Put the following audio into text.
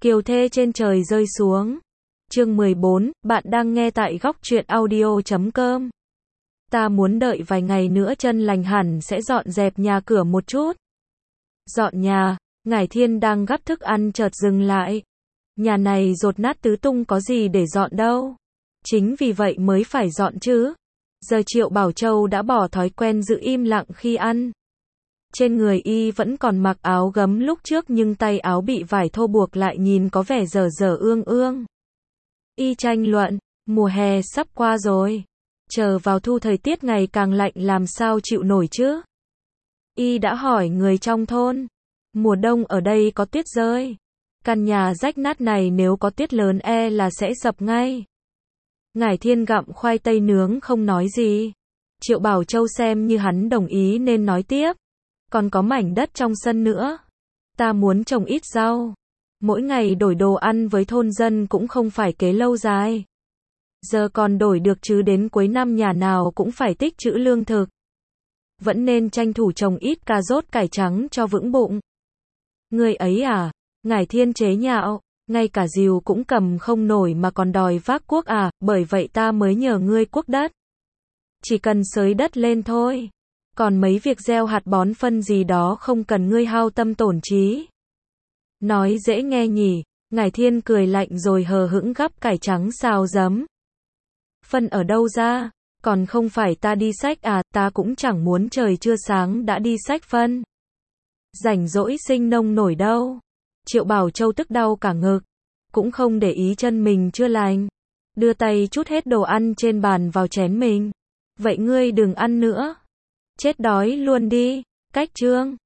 Kiều thê trên trời rơi xuống. Chương 14, bạn đang nghe tại góc truyện audio.com. Ta muốn đợi vài ngày nữa chân lành hẳn sẽ dọn dẹp nhà cửa một chút. Dọn nhà, Ngải Thiên đang gắp thức ăn chợt dừng lại. Nhà này dột nát tứ tung có gì để dọn đâu. Chính vì vậy mới phải dọn chứ. Giờ Triệu Bảo Châu đã bỏ thói quen giữ im lặng khi ăn. Trên người y vẫn còn mặc áo gấm lúc trước nhưng tay áo bị vải thô buộc lại nhìn có vẻ dở dở ương ương. Y tranh luận, mùa hè sắp qua rồi. Chờ vào thu thời tiết ngày càng lạnh làm sao chịu nổi chứ? Y đã hỏi người trong thôn. Mùa đông ở đây có tuyết rơi. Căn nhà rách nát này nếu có tuyết lớn là sẽ sập ngay. Ngải Thiên gặm khoai tây nướng không nói gì. Triệu Bảo Châu xem như hắn đồng ý nên nói tiếp. Còn có mảnh đất trong sân nữa. Ta muốn trồng ít rau. Mỗi ngày đổi đồ ăn với thôn dân cũng không phải kế lâu dài. Giờ còn đổi được chứ đến cuối năm nhà nào cũng phải tích trữ lương thực. Vẫn nên tranh thủ trồng ít cà rốt cải trắng cho vững bụng. Người ấy à? Ngải Thiên chế nhạo. Ngay cả rìu cũng cầm không nổi mà còn đòi vác cuốc à? Bởi vậy ta mới nhờ ngươi cuốc đất. Chỉ cần xới đất lên thôi. Còn mấy việc gieo hạt bón phân gì đó không cần ngươi hao tâm tổn trí. Nói dễ nghe nhỉ. Ngải Thiên cười lạnh rồi hờ hững gắp cải trắng xào giấm. Phân ở đâu ra? Còn không phải ta đi xách à? Ta cũng chẳng muốn trời chưa sáng đã đi xách phân. Rảnh rỗi sinh nông nổi đâu. Triệu Bảo Châu tức đau cả ngực. Cũng không để ý chân mình chưa lành. Đưa tay trút hết đồ ăn trên bàn vào chén mình. Vậy ngươi đừng ăn nữa. Chết đói luôn đi. Cách chương.